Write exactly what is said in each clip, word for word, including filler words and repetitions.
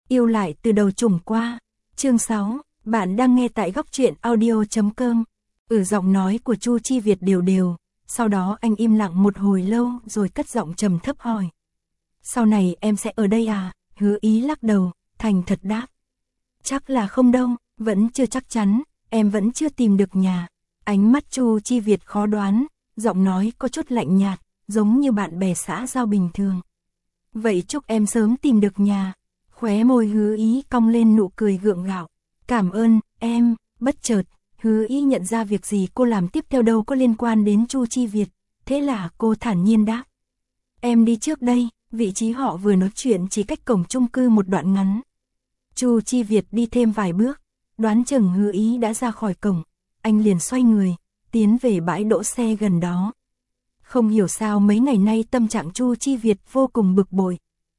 Yêu lại từ đầu trùng qua. Chương sáu, bạn đang nghe tại góc truyện audio chấm com. Ừ, giọng nói của Chu Chi Việt đều đều, sau đó anh im lặng một hồi lâu rồi cất giọng trầm thấp hỏi. Sau này em sẽ ở đây à? Hứa Ý lắc đầu, thành thật đáp. Chắc là không đâu, vẫn chưa chắc chắn, em vẫn chưa tìm được nhà. Ánh mắt Chu Chi Việt khó đoán, giọng nói có chút lạnh nhạt, giống như bạn bè xã giao bình thường. Vậy chúc em sớm tìm được nhà. Khóe môi Hứa Ý cong lên nụ cười gượng gạo. Cảm ơn, em. Bất chợt, Hứa Ý nhận ra việc gì cô làm tiếp theo đâu có liên quan đến Chu Chi Việt, thế là cô thản nhiên đáp. Em đi trước đây. Vị trí họ vừa nói chuyện chỉ cách cổng chung cư một đoạn ngắn. Chu Chi Việt đi thêm vài bước, đoán chừng Hứa Ý đã ra khỏi cổng, anh liền xoay người, tiến về bãi đỗ xe gần đó. Không hiểu sao mấy ngày nay tâm trạng Chu Chi Việt vô cùng bực bội.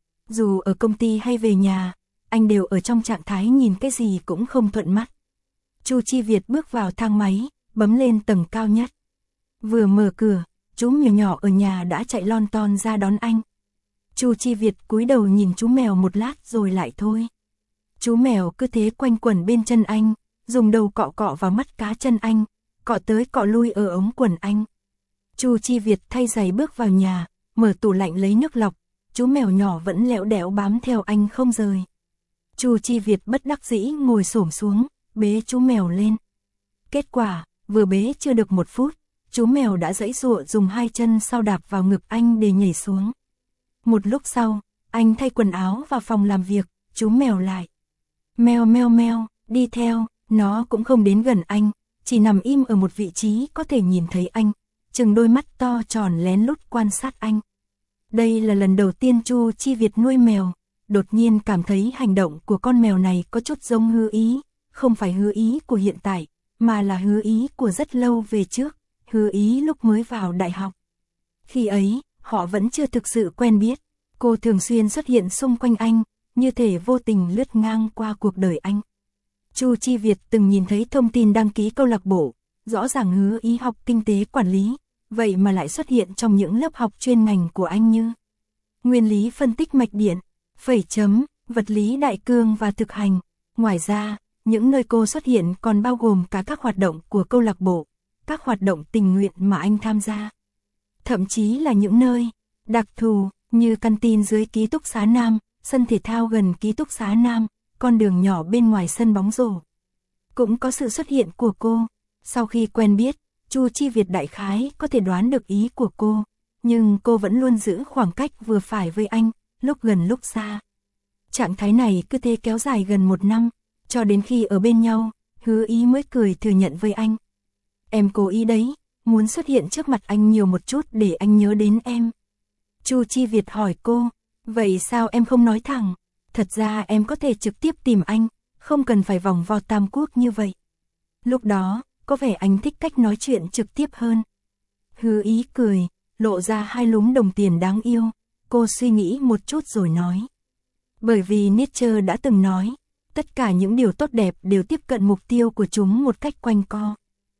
Dù ở công ty hay về nhà, anh đều ở trong trạng thái nhìn cái gì cũng không thuận mắt. Chu Chi Việt bước vào thang máy, bấm lên tầng cao nhất. Vừa mở cửa, chú mèo nhỏ ở nhà đã chạy lon ton ra đón anh. Chu Chi Việt cúi đầu nhìn chú mèo một lát rồi lại thôi. Chú mèo cứ thế quanh quẩn bên chân anh, dùng đầu cọ cọ vào mắt cá chân anh, cọ tới cọ lui ở ống quần anh. Chu Chi Việt thay giày bước vào nhà, mở tủ lạnh lấy nước lọc, chú mèo nhỏ vẫn lẹo đẽo bám theo anh không rời. Chu Chi Việt bất đắc dĩ ngồi xổm xuống, bế chú mèo lên. Kết quả, vừa bế chưa được một phút, chú mèo đã giãy giụa dùng hai chân sau đạp vào ngực anh để nhảy xuống. Một lúc sau, anh thay quần áo vào phòng làm việc, chú mèo lại. Meo meo meo, đi theo, nó cũng không đến gần anh, chỉ nằm im ở một vị trí có thể nhìn thấy anh, chừng đôi mắt to tròn lén lút quan sát anh. Đây là lần đầu tiên Chu Chi Việt nuôi mèo, đột nhiên cảm thấy hành động của con mèo này có chút giống Hứa Ý, không phải Hứa Ý của hiện tại, mà là Hứa Ý của rất lâu về trước, Hứa Ý lúc mới vào đại học. Khi ấy, họ vẫn chưa thực sự quen biết, cô thường xuyên xuất hiện xung quanh anh, như thể vô tình lướt ngang qua cuộc đời anh. Chu Chi Việt từng nhìn thấy thông tin đăng ký câu lạc bộ, rõ ràng Hứa Ý học kinh tế quản lý, vậy mà lại xuất hiện trong những lớp học chuyên ngành của anh như nguyên lý phân tích mạch điện, phẩy chấm, vật lý đại cương và thực hành. Ngoài ra, những nơi cô xuất hiện còn bao gồm cả các hoạt động của câu lạc bộ, các hoạt động tình nguyện mà anh tham gia. Thậm chí là những nơi đặc thù như căn tin dưới ký túc xá Nam, sân thể thao gần ký túc xá Nam, con đường nhỏ bên ngoài sân bóng rổ. Cũng có sự xuất hiện của cô. Sau khi quen biết, Chu Chi Việt đại khái có thể đoán được ý của cô, nhưng cô vẫn luôn giữ khoảng cách vừa phải với anh, lúc gần lúc xa. Trạng thái này cứ thế kéo dài gần một năm, cho đến khi ở bên nhau, Hứa Ý mới cười thừa nhận với anh. Em cố ý đấy, muốn xuất hiện trước mặt anh nhiều một chút để anh nhớ đến em. Chu Chi Việt hỏi cô, vậy sao em không nói thẳng? Thật ra em có thể trực tiếp tìm anh, không cần phải vòng vo Tam Quốc như vậy. Lúc đó, có vẻ anh thích cách nói chuyện trực tiếp hơn. Hứa Ý cười, lộ ra hai lúm đồng tiền đáng yêu, cô suy nghĩ một chút rồi nói. Bởi vì Nietzsche đã từng nói, tất cả những điều tốt đẹp đều tiếp cận mục tiêu của chúng một cách quanh co.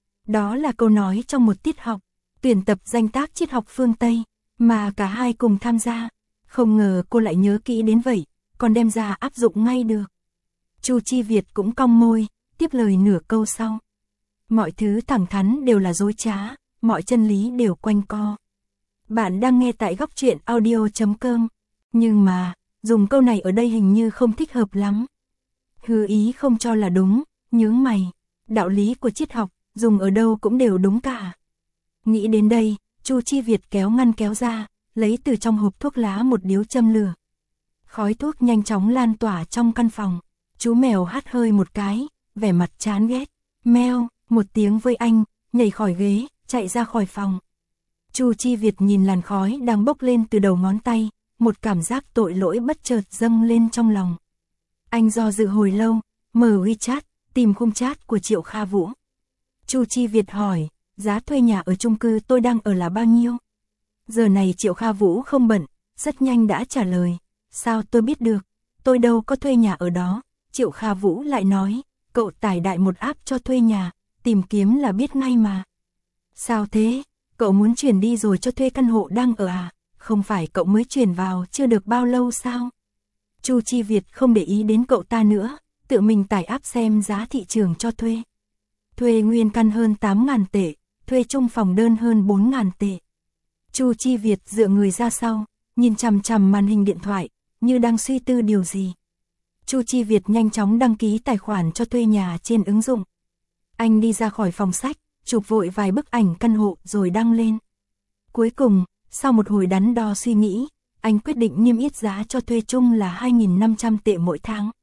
Đó là câu nói trong một tiết học, tuyển tập danh tác triết học phương Tây, mà cả hai cùng tham gia. Không ngờ cô lại nhớ kỹ đến vậy, còn đem ra áp dụng ngay được. Chu Chi Việt cũng cong môi, tiếp lời nửa câu sau. Mọi thứ thẳng thắn đều là dối trá, mọi chân lý đều quanh co. Bạn đang nghe tại góc truyện audio chấm com. Nhưng mà, dùng câu này ở đây hình như không thích hợp lắm. Hứa Ý không cho là đúng, nhướng mày. Đạo lý của triết học, dùng ở đâu cũng đều đúng cả. Nghĩ đến đây, Chu Chi Việt kéo ngăn kéo ra, lấy từ trong hộp thuốc lá một điếu châm lửa. Khói thuốc nhanh chóng lan tỏa trong căn phòng. Chú mèo hắt hơi một cái, vẻ mặt chán ghét. Meo, một tiếng với anh, nhảy khỏi ghế, chạy ra khỏi phòng. Chu Chi Việt nhìn làn khói đang bốc lên từ đầu ngón tay, một cảm giác tội lỗi bất chợt dâng lên trong lòng. Anh do dự hồi lâu, mở WeChat, tìm khung chat của Triệu Kha Vũ. Chu Chi Việt hỏi, giá thuê nhà ở chung cư tôi đang ở là bao nhiêu? Giờ này Triệu Kha Vũ không bận, rất nhanh đã trả lời. Sao tôi biết được, tôi đâu có thuê nhà ở đó. Triệu Kha Vũ lại nói, cậu tải đại một app cho thuê nhà, tìm kiếm là biết ngay mà. Sao thế, cậu muốn chuyển đi rồi cho thuê căn hộ đang ở à? Không phải cậu mới chuyển vào chưa được bao lâu sao? Chu Chi Việt không để ý đến cậu ta nữa, tự mình tải app xem giá thị trường cho thuê. Thuê nguyên căn hơn tám nghìn tệ, thuê chung phòng đơn hơn bốn nghìn tệ. Chu Chi Việt dựa người ra sau, nhìn chằm chằm màn hình điện thoại, như đang suy tư điều gì. Chu Chi Việt nhanh chóng đăng ký tài khoản cho thuê nhà trên ứng dụng. Anh đi ra khỏi phòng sách, chụp vội vài bức ảnh căn hộ rồi đăng lên. Cuối cùng, sau một hồi đắn đo suy nghĩ, anh quyết định niêm yết giá cho thuê chung là hai nghìn năm trăm tệ mỗi tháng.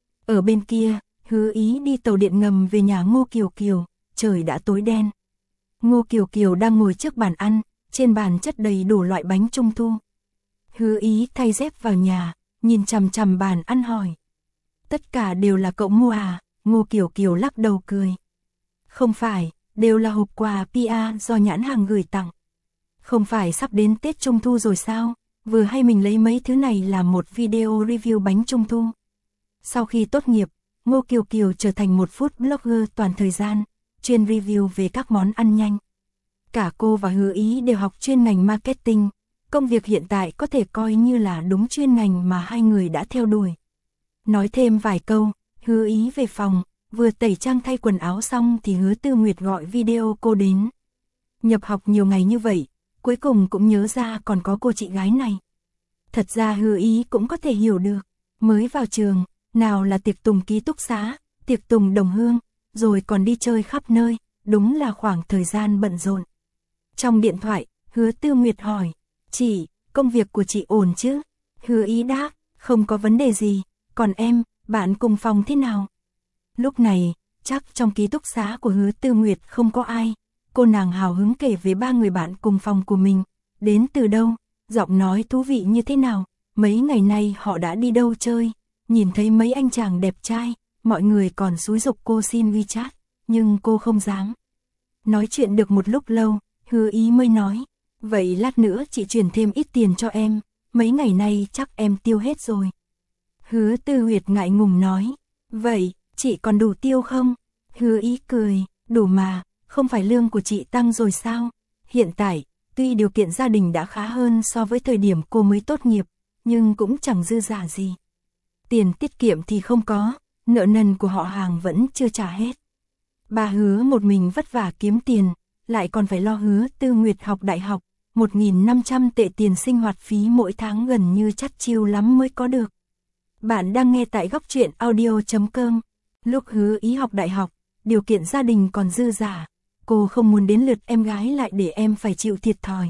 Ở bên kia, Hứa Ý đi tàu điện ngầm về nhà Ngô Kiều Kiều, trời đã tối đen. Ngô Kiều Kiều đang ngồi trước bàn ăn, trên bàn chất đầy đủ loại bánh trung thu. Hứa Ý thay dép vào nhà, nhìn chằm chằm bàn ăn hỏi. Tất cả đều là cậu mua à? Ngô Kiều Kiều lắc đầu cười. Không phải, đều là hộp quà pê e do nhãn hàng gửi tặng. Không phải sắp đến Tết Trung Thu rồi sao? Vừa hay mình lấy mấy thứ này làm một video review bánh Trung Thu. Sau khi tốt nghiệp, Ngô Kiều Kiều trở thành một food blogger toàn thời gian, chuyên review về các món ăn nhanh. Cả cô và Hứa Ý đều học chuyên ngành marketing, công việc hiện tại có thể coi như là đúng chuyên ngành mà hai người đã theo đuổi. Nói thêm vài câu, Hứa Ý về phòng, vừa tẩy trang thay quần áo xong thì Hứa Tư Nguyệt gọi video cô đến. Nhập học nhiều ngày như vậy, cuối cùng cũng nhớ ra còn có cô chị gái này. Thật ra Hứa Ý cũng có thể hiểu được, mới vào trường, nào là tiệc tùng ký túc xá, tiệc tùng đồng hương, rồi còn đi chơi khắp nơi, đúng là khoảng thời gian bận rộn. Trong điện thoại, Hứa Tư Nguyệt hỏi, chị, công việc của chị ổn chứ? Hứa Ý đáp, không có vấn đề gì, còn em, bạn cùng phòng thế nào? Lúc này, chắc trong ký túc xá của Hứa Tư Nguyệt không có ai, cô nàng hào hứng kể về ba người bạn cùng phòng của mình, đến từ đâu, giọng nói thú vị như thế nào, mấy ngày nay họ đã đi đâu chơi, nhìn thấy mấy anh chàng đẹp trai, mọi người còn xúi giục cô xin WeChat, nhưng cô không dám. Nói chuyện được một lúc lâu, Hứa Ý mới nói, vậy lát nữa chị chuyển thêm ít tiền cho em, mấy ngày nay chắc em tiêu hết rồi. Hứa Tư Nguyệt ngại ngùng nói, vậy, chị còn đủ tiêu không? Hứa Ý cười, đủ mà, không phải lương của chị tăng rồi sao? Hiện tại, tuy điều kiện gia đình đã khá hơn so với thời điểm cô mới tốt nghiệp, nhưng cũng chẳng dư giả gì. Tiền tiết kiệm thì không có, nợ nần của họ hàng vẫn chưa trả hết. Bà Hứa một mình vất vả kiếm tiền, lại còn phải lo Hứa Tư Nguyệt học đại học, một nghìn năm trăm tệ tiền sinh hoạt phí mỗi tháng gần như chắt chiu lắm mới có được. Bạn đang nghe tại góc truyện audio chấm com. Lúc Hứa Ý học đại học, điều kiện gia đình còn dư giả, cô không muốn đến lượt em gái lại để em phải chịu thiệt thòi.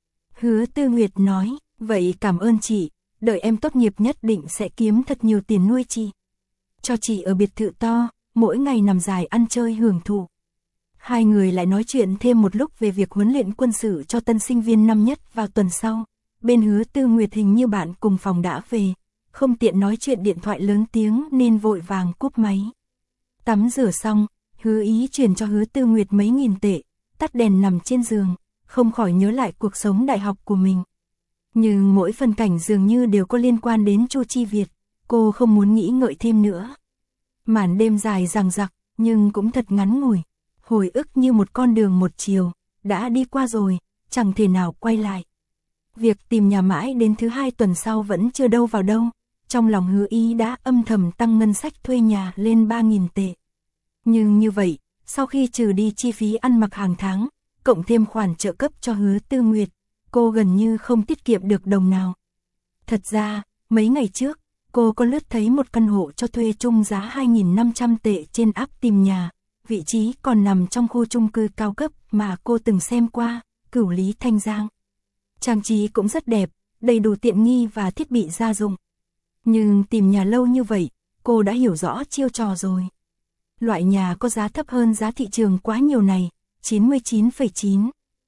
Hứa Tư Nguyệt nói, vậy cảm ơn chị, đợi em tốt nghiệp nhất định sẽ kiếm thật nhiều tiền nuôi chị. Cho chị ở biệt thự to, mỗi ngày nằm dài ăn chơi hưởng thụ. Hai người lại nói chuyện thêm một lúc về việc huấn luyện quân sự cho tân sinh viên năm nhất vào tuần sau. Bên Hứa Tư Nguyệt hình như bạn cùng phòng đã về, không tiện nói chuyện điện thoại lớn tiếng nên vội vàng cúp máy. Tắm rửa xong, Hứa Ý chuyển cho Hứa Tư Nguyệt mấy nghìn tệ, tắt đèn nằm trên giường, không khỏi nhớ lại cuộc sống đại học của mình. Nhưng mỗi phân cảnh dường như đều có liên quan đến Chu Chi Việt, cô không muốn nghĩ ngợi thêm nữa. Màn đêm dài dằng dặc, nhưng cũng thật ngắn ngủi, hồi ức như một con đường một chiều, đã đi qua rồi, chẳng thể nào quay lại. Việc tìm nhà mãi đến thứ hai tuần sau vẫn chưa đâu vào đâu, trong lòng Hứa Ý đã âm thầm tăng ngân sách thuê nhà lên ba nghìn tệ. Nhưng như vậy, sau khi trừ đi chi phí ăn mặc hàng tháng, cộng thêm khoản trợ cấp cho Hứa Tư Nguyệt, cô gần như không tiết kiệm được đồng nào. Thật ra, mấy ngày trước, cô có lướt thấy một căn hộ cho thuê chung giá hai nghìn năm trăm tệ trên app tìm nhà, vị trí còn nằm trong khu chung cư cao cấp mà cô từng xem qua, Cửu Lý Thanh Giang. Trang trí cũng rất đẹp, đầy đủ tiện nghi và thiết bị gia dụng. Nhưng tìm nhà lâu như vậy, cô đã hiểu rõ chiêu trò rồi. Loại nhà có giá thấp hơn giá thị trường quá nhiều này, chín mươi chín phẩy chín.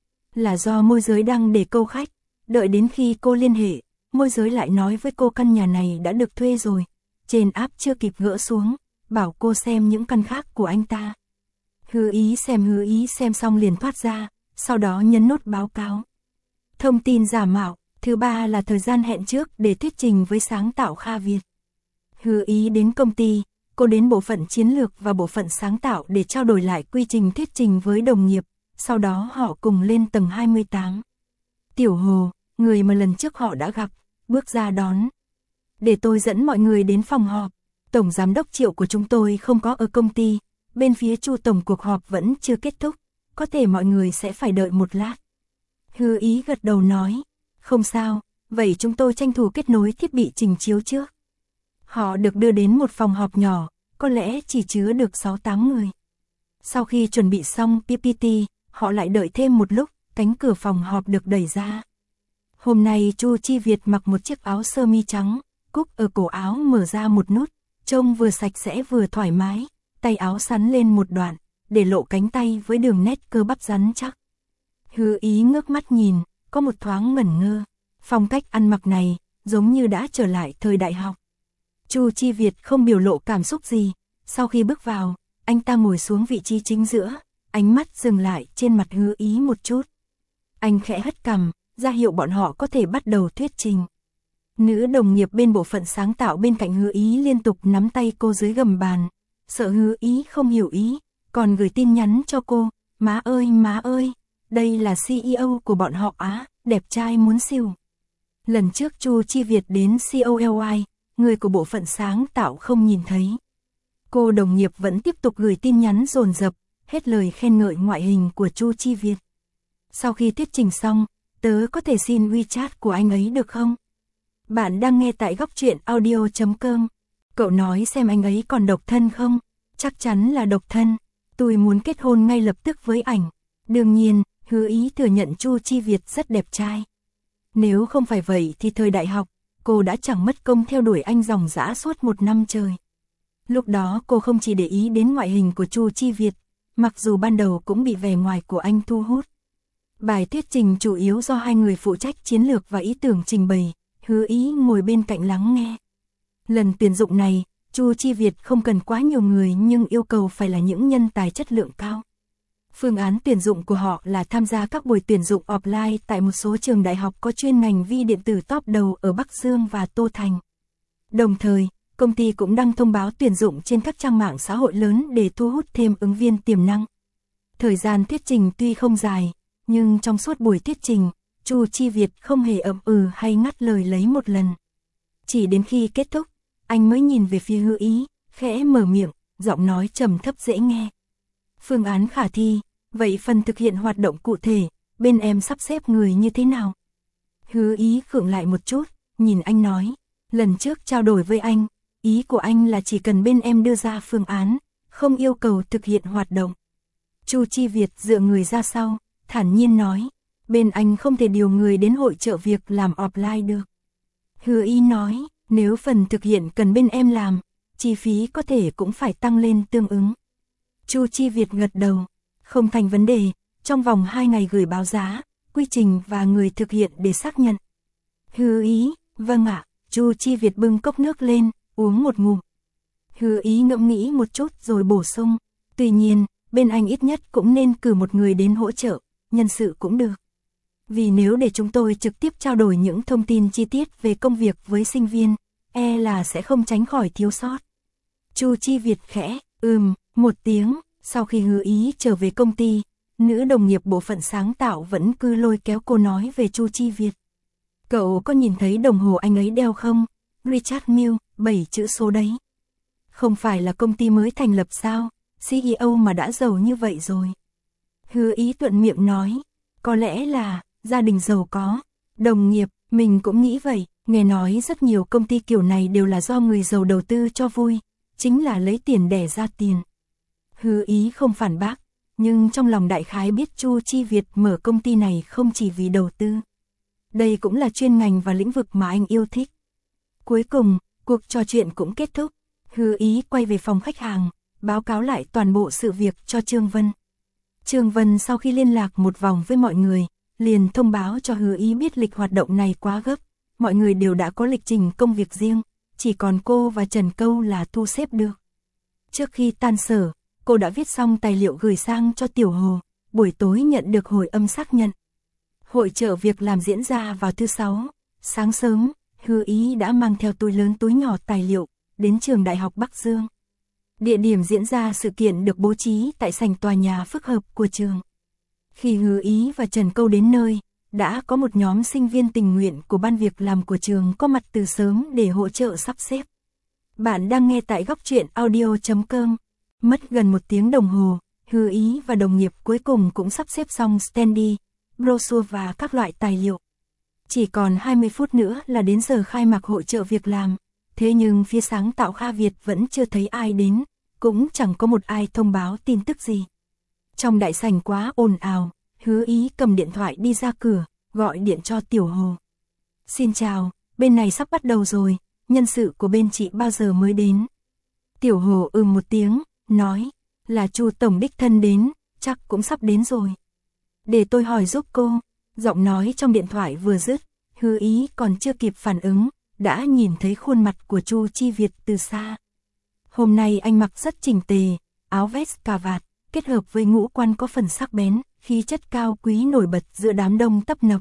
Là do môi giới đang để câu khách, đợi đến khi cô liên hệ, môi giới lại nói với cô căn nhà này đã được thuê rồi. Trên app chưa kịp gỡ xuống, bảo cô xem những căn khác của anh ta. Hứa Ý xem Hứa Ý xem xong liền thoát ra, sau đó nhấn nút báo cáo. Thông tin giả mạo, thứ ba là thời gian hẹn trước để thuyết trình với sáng tạo Kha Việt. Hứa Ý đến công ty, cô đến bộ phận chiến lược và bộ phận sáng tạo để trao đổi lại quy trình thuyết trình với đồng nghiệp, sau đó họ cùng lên tầng hai mươi tám. Tiểu Hồ, người mà lần trước họ đã gặp, bước ra đón. để tôi dẫn mọi người đến phòng họp. Tổng giám đốc Triệu của chúng tôi không có ở công ty, bên phía Chu tổng cuộc họp vẫn chưa kết thúc, có thể mọi người sẽ phải đợi một lát. Hứa Ý gật đầu nói, không sao, vậy chúng tôi tranh thủ kết nối thiết bị trình chiếu trước. Họ được đưa đến một phòng họp nhỏ, có lẽ chỉ chứa được sáu tám người. Sau khi chuẩn bị xong pê pê tê, họ lại đợi thêm một lúc, cánh cửa phòng họp được đẩy ra. Hôm nay Chu Chi Việt mặc một chiếc áo sơ mi trắng, cúc ở cổ áo mở ra một nút, trông vừa sạch sẽ vừa thoải mái, tay áo sắn lên một đoạn, để lộ cánh tay với đường nét cơ bắp rắn chắc. Hứa Ý ngước mắt nhìn, có một thoáng ngẩn ngơ, phong cách ăn mặc này, giống như đã trở lại thời đại học. Chu Chi Việt không biểu lộ cảm xúc gì, sau khi bước vào, anh ta ngồi xuống vị trí chính giữa, ánh mắt dừng lại trên mặt Hứa Ý một chút. Anh khẽ hất cằm, ra hiệu bọn họ có thể bắt đầu thuyết trình. Nữ đồng nghiệp bên bộ phận sáng tạo bên cạnh Hứa Ý liên tục nắm tay cô dưới gầm bàn, sợ Hứa Ý không hiểu ý, còn gửi tin nhắn cho cô, má ơi má ơi, đây là xê e ô của bọn họ á, đẹp trai muốn xỉu. Lần trước Chu Chi Việt đến xê o lờ i, người của bộ phận sáng tạo không nhìn thấy. Cô đồng nghiệp vẫn tiếp tục gửi tin nhắn dồn dập, hết lời khen ngợi ngoại hình của Chu Chi Việt. Sau khi thuyết trình xong, tớ có thể xin WeChat của anh ấy được không? Bạn đang nghe tại góc truyện audio chấm com. Cậu nói xem anh ấy còn độc thân không? Chắc chắn là độc thân. Tôi muốn kết hôn ngay lập tức với ảnh. Đương nhiên, Hứa Ý thừa nhận Chu Chi Việt rất đẹp trai. Nếu không phải vậy thì thời đại học, cô đã chẳng mất công theo đuổi anh ròng rã suốt một năm trời. Lúc đó cô không chỉ để ý đến ngoại hình của Chu Chi Việt, mặc dù ban đầu cũng bị vẻ ngoài của anh thu hút. Bài thuyết trình chủ yếu do hai người phụ trách chiến lược và ý tưởng trình bày, Hứa Ý ngồi bên cạnh lắng nghe. Lần tuyển dụng này, Chu Chi Việt không cần quá nhiều người nhưng yêu cầu phải là những nhân tài chất lượng cao. Phương án tuyển dụng của họ là tham gia các buổi tuyển dụng offline tại một số trường đại học có chuyên ngành vi điện tử top đầu ở Bắc Dương và Tô Thành. Đồng thời, công ty cũng đăng thông báo tuyển dụng trên các trang mạng xã hội lớn để thu hút thêm ứng viên tiềm năng. Thời gian thuyết trình tuy không dài, nhưng trong suốt buổi thuyết trình, Chu Chi Việt không hề ậm ừ hay ngắt lời lấy một lần. Chỉ đến khi kết thúc, anh mới nhìn về phía Hứa Ý, khẽ mở miệng, giọng nói trầm thấp dễ nghe. Phương án khả thi, vậy phần thực hiện hoạt động cụ thể, bên em sắp xếp người như thế nào? Hứa Ý khựng lại một chút, nhìn anh nói, lần trước trao đổi với anh, ý của anh là chỉ cần bên em đưa ra phương án, không yêu cầu thực hiện hoạt động. Chu Chi Việt dựa người ra sau, thản nhiên nói, bên anh không thể điều người đến hội chợ việc làm offline được. Hứa Ý nói, nếu phần thực hiện cần bên em làm, chi phí có thể cũng phải tăng lên tương ứng. Chu Chi Việt gật đầu, không thành vấn đề, trong vòng hai ngày gửi báo giá, quy trình và người thực hiện để xác nhận. Hứa Ý, vâng ạ, Chu Chi Việt bưng cốc nước lên, uống một ngụm. Hứa Ý ngẫm nghĩ một chút rồi bổ sung, tuy nhiên, bên anh ít nhất cũng nên cử một người đến hỗ trợ, nhân sự cũng được. Vì nếu để chúng tôi trực tiếp trao đổi những thông tin chi tiết về công việc với sinh viên, e là sẽ không tránh khỏi thiếu sót. Chu Chi Việt khẽ, ừm, một tiếng, sau khi Hứa Ý trở về công ty, nữ đồng nghiệp bộ phận sáng tạo vẫn cứ lôi kéo cô nói về Chu Chi Việt. Cậu có nhìn thấy đồng hồ anh ấy đeo không? Richard Mille, bảy chữ số đấy. Không phải là công ty mới thành lập sao, xê e ô mà đã giàu như vậy rồi. Hứa Ý thuận miệng nói, có lẽ là gia đình giàu có, đồng nghiệp, mình cũng nghĩ vậy, nghe nói rất nhiều công ty kiểu này đều là do người giàu đầu tư cho vui, chính là lấy tiền đẻ ra tiền. Hứa Ý không phản bác, nhưng trong lòng đại khái biết Chu Chi Việt mở công ty này không chỉ vì đầu tư. Đây cũng là chuyên ngành và lĩnh vực mà anh yêu thích. Cuối cùng, cuộc trò chuyện cũng kết thúc, Hứa Ý quay về phòng khách hàng, báo cáo lại toàn bộ sự việc cho Trương Vân. Trương Vân sau khi liên lạc một vòng với mọi người, liền thông báo cho Hứa Ý biết lịch hoạt động này quá gấp, mọi người đều đã có lịch trình công việc riêng, chỉ còn cô và Trần Câu là thu xếp được. Trước khi tan sở, cô đã viết xong tài liệu gửi sang cho Tiểu Hồ, buổi tối nhận được hồi âm xác nhận. Hội chợ việc làm diễn ra vào thứ sáu, sáng sớm, Hứa Ý đã mang theo túi lớn túi nhỏ tài liệu, đến trường Đại học Bắc Dương. Địa điểm diễn ra sự kiện được bố trí tại sảnh tòa nhà phức hợp của trường. Khi Hứa Ý và Trần Câu đến nơi, đã có một nhóm sinh viên tình nguyện của ban việc làm của trường có mặt từ sớm để hỗ trợ sắp xếp. Bạn đang nghe tại góc truyện audio chấm com. Mất gần một tiếng đồng hồ, Hứa Ý và đồng nghiệp cuối cùng cũng sắp xếp xong standee, brochure và các loại tài liệu. Chỉ còn hai mươi phút nữa là đến giờ khai mạc hội chợ việc làm, thế nhưng phía sáng tạo Kha Việt vẫn chưa thấy ai đến, cũng chẳng có một ai thông báo tin tức gì. Trong đại sảnh quá ồn ào, Hứa Ý cầm điện thoại đi ra cửa, gọi điện cho Tiểu Hồ. Xin chào, bên này sắp bắt đầu rồi, nhân sự của bên chị bao giờ mới đến? Tiểu Hồ ừm một tiếng, nói, là Chu tổng đích thân đến, chắc cũng sắp đến rồi. Để tôi hỏi giúp cô. Giọng nói trong điện thoại vừa dứt, Hứa Ý còn chưa kịp phản ứng, đã nhìn thấy khuôn mặt của Chu Chi Việt từ xa. Hôm nay anh mặc rất chỉnh tề, áo vest cà vạt, kết hợp với ngũ quan có phần sắc bén, khí chất cao quý nổi bật giữa đám đông tấp nập.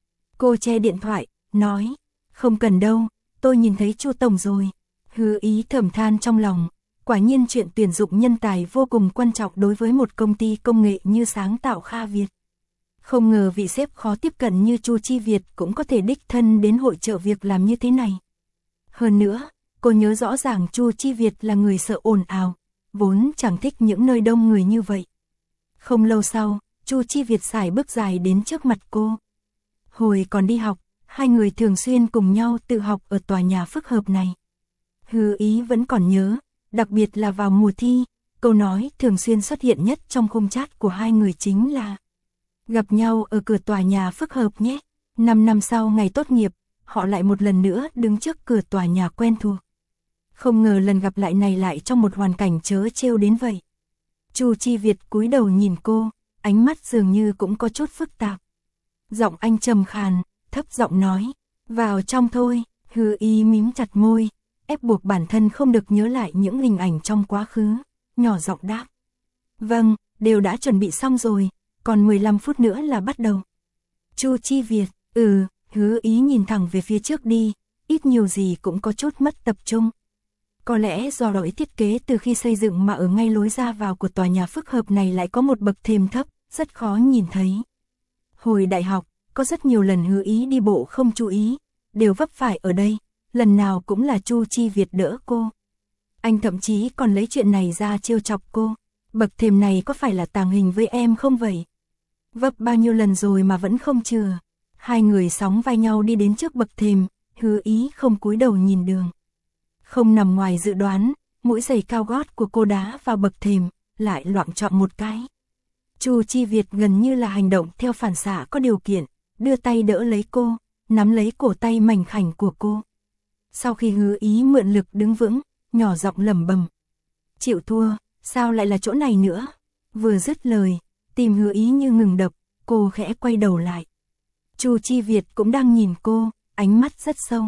Cô che điện thoại, nói, không cần đâu, tôi nhìn thấy Chu tổng rồi. Hứa Ý thầm than trong lòng, quả nhiên chuyện tuyển dụng nhân tài vô cùng quan trọng đối với một công ty công nghệ như sáng tạo Kha Việt. Không ngờ vị sếp khó tiếp cận như Chu Chi Việt cũng có thể đích thân đến hội chợ việc làm như thế này. Hơn nữa, cô nhớ rõ ràng Chu Chi Việt là người sợ ồn ào, vốn chẳng thích những nơi đông người như vậy. Không lâu sau, Chu Chi Việt sải bước dài đến trước mặt cô. Hồi còn đi học, hai người thường xuyên cùng nhau tự học ở tòa nhà phức hợp này. Hứa Ý vẫn còn nhớ, đặc biệt là vào mùa thi, câu nói thường xuyên xuất hiện nhất trong khung chat của hai người chính là gặp nhau ở cửa tòa nhà phức hợp nhé. Năm năm sau ngày tốt nghiệp, họ lại một lần nữa đứng trước cửa tòa nhà quen thuộc. Không ngờ lần gặp lại này lại trong một hoàn cảnh trớ trêu đến vậy. Chu Chi Việt cúi đầu nhìn cô, ánh mắt dường như cũng có chút phức tạp. Giọng anh trầm khàn, thấp giọng nói, vào trong thôi. Hứa Ý mím chặt môi, ép buộc bản thân không được nhớ lại những hình ảnh trong quá khứ, nhỏ giọng đáp. Vâng, đều đã chuẩn bị xong rồi, còn mười lăm phút nữa là bắt đầu. Chu Chi Việt, ừ, Hứa Ý nhìn thẳng về phía trước đi, ít nhiều gì cũng có chút mất tập trung. Có lẽ do lỗi thiết kế từ khi xây dựng mà ở ngay lối ra vào của tòa nhà phức hợp này lại có một bậc thềm thấp, rất khó nhìn thấy. Hồi đại học, có rất nhiều lần Hứa Ý đi bộ không chú ý, đều vấp phải ở đây, lần nào cũng là Chu Chi Việt đỡ cô. Anh thậm chí còn lấy chuyện này ra trêu chọc cô, bậc thềm này có phải là tàng hình với em không vậy? Vấp bao nhiêu lần rồi mà vẫn không chừa. Hai người sóng vai nhau đi đến trước bậc thềm, Hứa Ý không cúi đầu nhìn đường. Không nằm ngoài dự đoán, mũi giày cao gót của cô đá vào bậc thềm, lại loạng choạng một cái. Chu Chi Việt gần như là hành động theo phản xạ có điều kiện, đưa tay đỡ lấy cô, nắm lấy cổ tay mảnh khảnh của cô. Sau khi Hứa Ý mượn lực đứng vững, nhỏ giọng lẩm bẩm, chịu thua, sao lại là chỗ này nữa? Vừa dứt lời, tim Hứa Ý như ngừng đập, cô khẽ quay đầu lại. Chu Chi Việt cũng đang nhìn cô, ánh mắt rất sâu.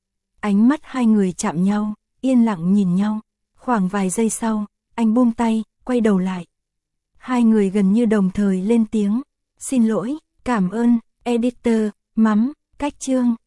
Ánh mắt hai người chạm nhau, yên lặng nhìn nhau. Khoảng vài giây sau, anh buông tay, quay đầu lại. Hai người gần như đồng thời lên tiếng. Xin lỗi, cảm ơn, editor, mắm, cách chương.